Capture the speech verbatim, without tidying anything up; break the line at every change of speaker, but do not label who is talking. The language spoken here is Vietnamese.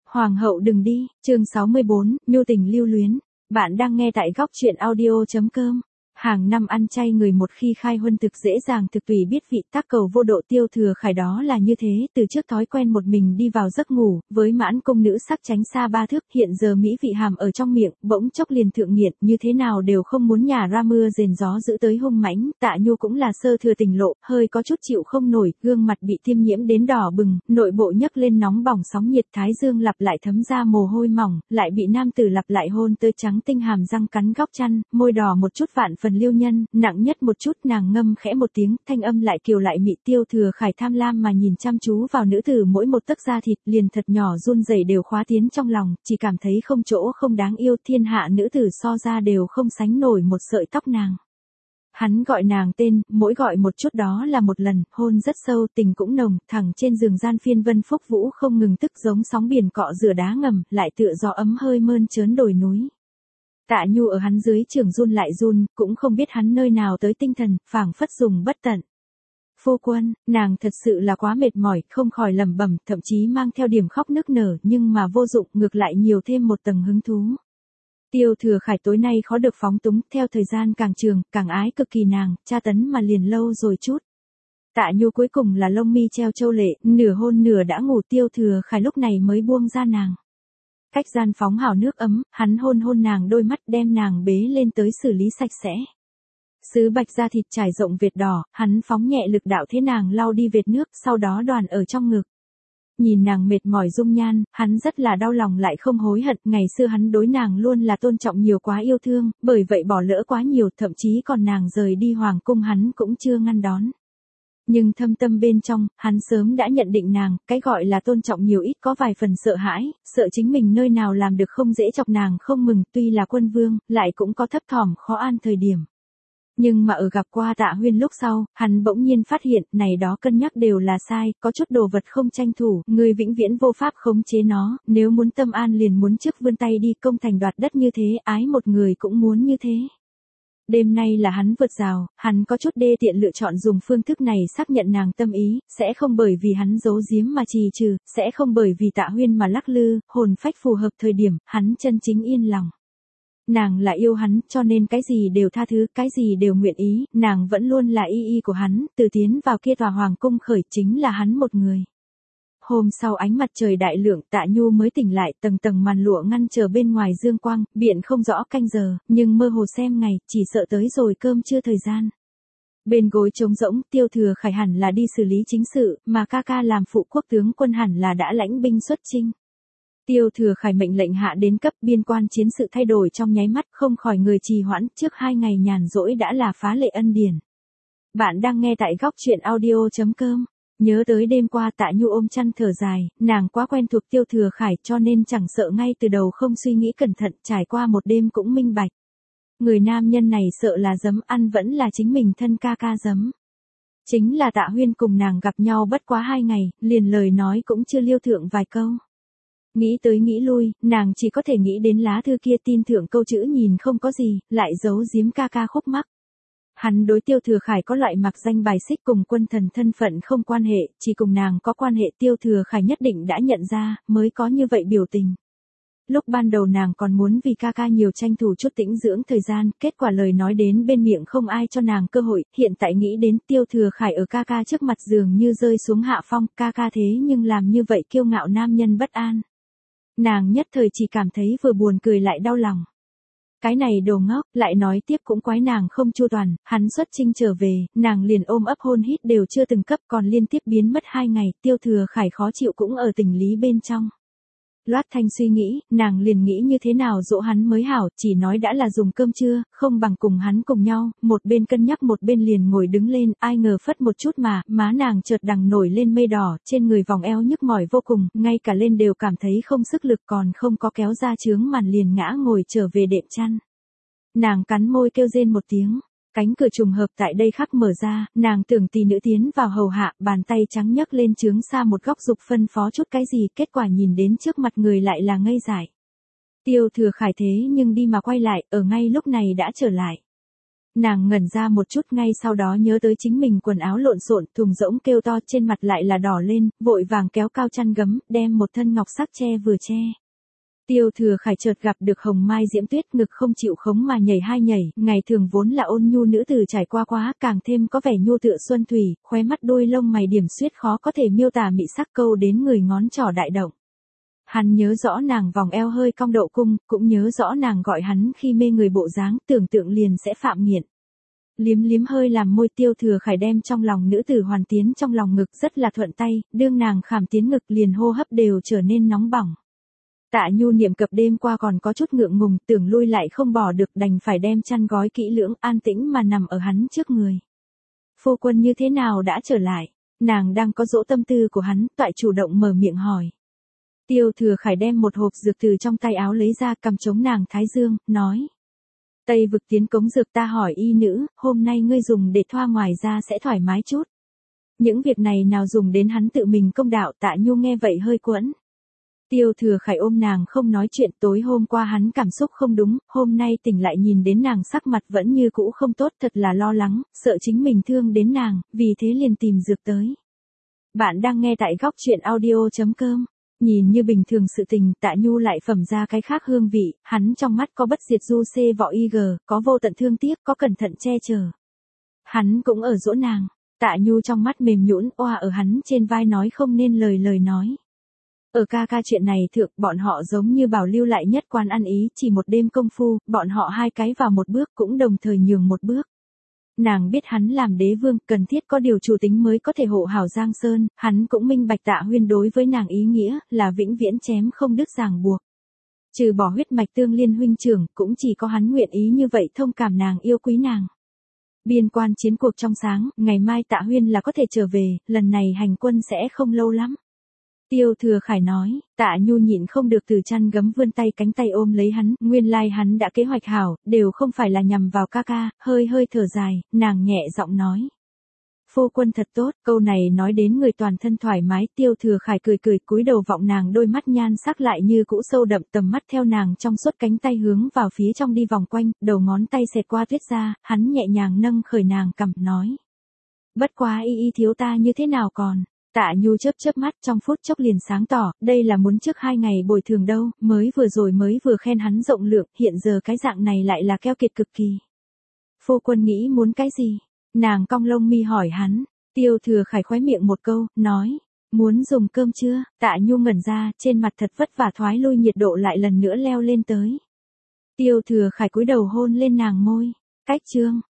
Hoàng hậu đừng đi, chương sáu mươi bốn, nhu tình lưu luyến. Bạn đang nghe tại góc truyện audio.com. Hàng năm ăn chay người một khi khai huân thực dễ dàng thực tùy biết vị, tác cầu vô độ. Tiêu Thừa Khải đó là như thế, từ trước thói quen một mình đi vào giấc ngủ, với mãn cung nữ sắc tránh xa ba thước, hiện giờ mỹ vị hàm ở trong miệng, bỗng chốc liền thượng nghiện, như thế nào đều không muốn nhả ra, mưa rền gió giữ tới hung mãnh. Tạ Nhu cũng là sơ thừa tình lộ, hơi có chút chịu không nổi, gương mặt bị tiêm nhiễm đến đỏ bừng, nội bộ nhấc lên nóng bỏng sóng nhiệt, thái dương lặp lại thấm ra mồ hôi mỏng, lại bị nam tử lặp lại hôn tới trắng tinh, hàm răng cắn góc chăn, môi đỏ một chút vạn phần liêu nhân, nặng nhất một chút. Nàng ngâm khẽ một tiếng, thanh âm lại kiều lại mị. Tiêu Thừa Khải tham lam mà nhìn chăm chú vào nữ tử, mỗi một tấc da thịt liền thật nhỏ run rẩy đều khóa tiến trong lòng, chỉ cảm thấy không chỗ không đáng yêu, thiên hạ nữ tử so ra đều không sánh nổi một sợi tóc nàng. Hắn gọi nàng tên, mỗi gọi một chút đó là một lần, hôn rất sâu, tình cũng nồng, thẳng trên giường gian phiên vân phúc vũ không ngừng, tức giống sóng biển cọ rửa đá ngầm, lại tựa gió ấm hơi mơn trớn đồi núi. Tạ Nhu ở hắn dưới trường run lại run, cũng không biết hắn nơi nào tới tinh thần, phảng phất dùng bất tận. Phu quân, nàng thật sự là quá mệt mỏi, không khỏi lẩm bẩm, thậm chí mang theo điểm khóc nức nở, nhưng mà vô dụng, ngược lại nhiều thêm một tầng hứng thú. Tiêu Thừa Khải tối nay khó được phóng túng, theo thời gian càng trường, càng ái cực kỳ nàng, tra tấn mà liền lâu rồi chút. Tạ Nhu cuối cùng là lông mi treo châu lệ, nửa hôn nửa đã ngủ. Tiêu Thừa Khải lúc này mới buông ra nàng. Cách gian phóng hào nước ấm, hắn hôn hôn nàng đôi mắt, đem nàng bế lên tới xử lý sạch sẽ. Sứ bạch da thịt trải rộng vệt đỏ, hắn phóng nhẹ lực đạo thế nàng lau đi vệt nước, sau đó đoàn ở trong ngực. Nhìn nàng mệt mỏi dung nhan, hắn rất là đau lòng lại không hối hận, ngày xưa hắn đối nàng luôn là tôn trọng nhiều quá yêu thương, bởi vậy bỏ lỡ quá nhiều, thậm chí còn nàng rời đi hoàng cung hắn cũng chưa ngăn đón. Nhưng thâm tâm bên trong, hắn sớm đã nhận định nàng, cái gọi là tôn trọng nhiều ít có vài phần sợ hãi, sợ chính mình nơi nào làm được không dễ chọc nàng không mừng, tuy là quân vương, lại cũng có thấp thỏm khó an thời điểm. Nhưng mà ở gặp qua Tạ Huyên lúc sau, hắn bỗng nhiên phát hiện, này đó cân nhắc đều là sai, có chút đồ vật không tranh thủ, người vĩnh viễn vô pháp khống chế nó, nếu muốn tâm an liền muốn trước vươn tay đi, công thành đoạt đất như thế, ái một người cũng muốn như thế. Đêm nay là hắn vượt rào, hắn có chút đê tiện lựa chọn dùng phương thức này xác nhận nàng tâm ý, sẽ không bởi vì hắn giấu giếm mà trì trừ, sẽ không bởi vì Tạ Huyên mà lắc lư, hồn phách phù hợp thời điểm, hắn chân chính yên lòng. Nàng là yêu hắn, cho nên cái gì đều tha thứ, cái gì đều nguyện ý, nàng vẫn luôn là y y của hắn, từ tiến vào kia tòa hoàng cung khởi chính là hắn một người. Hôm sau ánh mặt trời đại lượng, Tạ Nhu mới tỉnh lại, tầng tầng màn lụa ngăn chờ bên ngoài dương quang, biện không rõ canh giờ, nhưng mơ hồ xem ngày, chỉ sợ tới rồi cơm trưa thời gian. Bên gối trống rỗng, Tiêu Thừa Khải hẳn là đi xử lý chính sự, mà ca ca làm phụ quốc tướng quân hẳn là đã lãnh binh xuất chinh. Tiêu Thừa Khải mệnh lệnh hạ đến cấp, biên quan chiến sự thay đổi trong nháy mắt, không khỏi người trì hoãn, trước hai ngày nhàn rỗi đã là phá lệ ân điển. Bạn đang nghe tại góc truyện audio.com. Nhớ tới đêm qua Tạ Nhu ôm chăn thở dài, nàng quá quen thuộc Tiêu Thừa Khải cho nên chẳng sợ ngay từ đầu không suy nghĩ cẩn thận, trải qua một đêm cũng minh bạch. Người nam nhân này sợ là giấm ăn vẫn là chính mình thân ca ca giấm. Chính là Tạ Huyên cùng nàng gặp nhau bất quá hai ngày, liền lời nói cũng chưa liêu thượng vài câu. Nghĩ tới nghĩ lui, nàng chỉ có thể nghĩ đến lá thư kia, tin thượng câu chữ nhìn không có gì, lại giấu giếm ca ca khúc mắc. Hắn đối Tiêu Thừa Khải có loại mặc danh bài xích, cùng quân thần thân phận không quan hệ, chỉ cùng nàng có quan hệ. Tiêu Thừa Khải nhất định đã nhận ra, mới có như vậy biểu tình. Lúc ban đầu nàng còn muốn vì ca ca nhiều tranh thủ chút tĩnh dưỡng thời gian, kết quả lời nói đến bên miệng không ai cho nàng cơ hội, hiện tại nghĩ đến Tiêu Thừa Khải ở ca ca trước mặt dường như rơi xuống hạ phong, ca ca thế nhưng làm như vậy kiêu ngạo nam nhân bất an. Nàng nhất thời chỉ cảm thấy vừa buồn cười lại đau lòng. Cái này đồ ngốc, lại nói tiếp cũng quái nàng không chu toàn, hắn xuất chinh trở về, nàng liền ôm ấp hôn hít đều chưa từng cấp, còn liên tiếp biến mất hai ngày, Tiêu Thừa Khải khó chịu cũng ở tình lý bên trong. Loát thanh suy nghĩ, nàng liền nghĩ như thế nào dỗ hắn mới hảo, chỉ nói đã là dùng cơm trưa, không bằng cùng hắn cùng nhau, một bên cân nhắc một bên liền ngồi đứng lên, ai ngờ phất một chút mà, má nàng chợt đằng nổi lên mây đỏ, trên người vòng eo nhức mỏi vô cùng, ngay cả lên đều cảm thấy không sức lực, còn không có kéo ra chướng màn liền ngã ngồi trở về đệm chăn. Nàng cắn môi kêu rên một tiếng. Cánh cửa trùng hợp tại đây khắc mở ra, nàng tưởng tỷ nữ tiến vào hầu hạ, bàn tay trắng nhấc lên chướng xa một góc dục phân phó chút cái gì, kết quả nhìn đến trước mặt người lại là ngây dại. Tiêu Thừa Khải thế nhưng đi mà quay lại, ở ngay lúc này đã trở lại. Nàng ngẩn ra một chút ngay sau đó nhớ tới chính mình quần áo lộn xộn, thùng rỗng kêu to trên mặt lại là đỏ lên, vội vàng kéo cao chăn gấm, đem một thân ngọc sắc che vừa che. Tiêu Thừa Khải chợt gặp được Hồng Mai Diễm Tuyết ngực không chịu khống mà nhảy hai nhảy, ngày thường vốn là ôn nhu nữ tử trải qua quá, càng thêm có vẻ nhu tựa xuân thủy, khóe mắt đôi lông mày điểm xuyết khó có thể miêu tả mị sắc câu đến người ngón trỏ đại động. Hắn nhớ rõ nàng vòng eo hơi cong độ cung, cũng nhớ rõ nàng gọi hắn khi mê người bộ dáng, tưởng tượng liền sẽ phạm nghiện. Liếm liếm hơi làm môi Tiêu Thừa Khải đem trong lòng nữ tử hoàn tiến trong lòng ngực rất là thuận tay, đương nàng khảm tiến ngực liền hô hấp đều trở nên nóng bỏng. Tạ Nhu niệm cập đêm qua còn có chút ngượng ngùng, tưởng lui lại không bỏ được đành phải đem chăn gói kỹ lưỡng an tĩnh mà nằm ở hắn trước người. Phu quân như thế nào đã trở lại? Nàng đang có dỗ tâm tư của hắn, toại chủ động mở miệng hỏi. Tiêu Thừa Khải đem một hộp dược từ trong tay áo lấy ra cầm chống nàng thái dương, nói. Tây vực tiến cống dược ta hỏi y nữ, hôm nay ngươi dùng để thoa ngoài ra sẽ thoải mái chút. Những việc này nào dùng đến hắn tự mình công đạo. Tạ Nhu nghe vậy hơi quẫn. Tiêu Thừa Khải ôm nàng không nói chuyện, tối hôm qua hắn cảm xúc không đúng, hôm nay tỉnh lại nhìn đến nàng sắc mặt vẫn như cũ không tốt, thật là lo lắng, sợ chính mình thương đến nàng, vì thế liền tìm dược tới. Bạn đang nghe tại góc truyện audio chấm com. Nhìn như bình thường sự tình, Tạ Nhu lại phẩm ra cái khác hương vị, hắn trong mắt có bất diệt du xê võ y gờ, có vô tận thương tiếc, có cẩn thận che chở. Hắn cũng ở dỗ nàng, Tạ Nhu trong mắt mềm nhũn, oa ở hắn trên vai nói không nên lời lời nói. Ở ca ca chuyện này thượng, bọn họ giống như bảo lưu lại nhất quan ăn ý, chỉ một đêm công phu, bọn họ hai cái vào một bước cũng đồng thời nhường một bước. Nàng biết hắn làm đế vương, cần thiết có điều chủ tính mới có thể hộ hảo Giang Sơn, hắn cũng minh bạch Tạ Huyên đối với nàng ý nghĩa, là vĩnh viễn chém không đứt ràng buộc. Trừ bỏ huyết mạch tương liên huynh trưởng, cũng chỉ có hắn nguyện ý như vậy thông cảm nàng yêu quý nàng. Biên quan chiến cuộc trong sáng, ngày mai Tạ Huyên là có thể trở về, lần này hành quân sẽ không lâu lắm. Tiêu Thừa Khải nói, Tạ Nhu nhịn không được từ chăn gấm vươn tay cánh tay ôm lấy hắn, nguyên lai hắn đã kế hoạch hảo, đều không phải là nhằm vào ca ca, hơi hơi thở dài, nàng nhẹ giọng nói. Phu quân thật tốt, câu này nói đến người toàn thân thoải mái, Tiêu Thừa Khải cười cười cúi đầu vọng nàng đôi mắt nhan sắc lại như cũ sâu đậm, tầm mắt theo nàng trong suốt cánh tay hướng vào phía trong đi vòng quanh, đầu ngón tay xẹt qua tuyết ra, hắn nhẹ nhàng nâng khởi nàng cằm nói. Bất quá y y thiếu ta như thế nào còn? Tạ Nhu chớp chớp mắt trong phút chốc liền sáng tỏ, đây là muốn trước hai ngày bồi thường đâu, mới vừa rồi mới vừa khen hắn rộng lượng, hiện giờ cái dạng này lại là keo kiệt cực kỳ. Phu quân nghĩ muốn cái gì? Nàng cong lông mi hỏi hắn, Tiêu Thừa Khải khóe miệng một câu, nói, muốn dùng cơm chưa? Tạ Nhu ngẩn ra, trên mặt thật vất vả thoái lui nhiệt độ lại lần nữa leo lên tới. Tiêu Thừa Khải cúi đầu hôn lên nàng môi, cách chương.